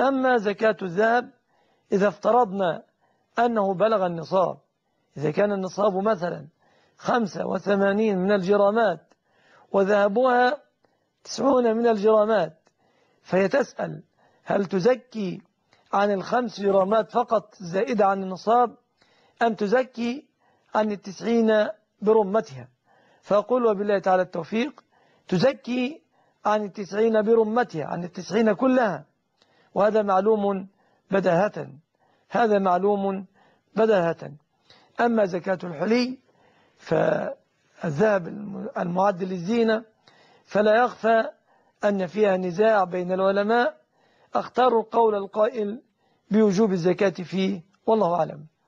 أما زكاة الذهب إذا افترضنا أنه بلغ النصاب، إذا كان النصاب مثلا 85 من الجرامات وذهبها 90 من الجرامات، فهي تسأل هل تزكي عن 5 جرامات فقط زائدة عن النصاب، أم تزكي عن 90 برمتها؟ فأقول وبالله تعالى التوفيق، تزكي عن 90 برمتها، عن 90 كلها، وهذا معلوم بداهة، هذا معلوم بداهة. أما زكاة الحلي فالذهب المعد للزينة فلا يخفى أن فيها نزاع بين العلماء، اختاروا قول القائل بوجوب الزكاة فيه، والله أعلم.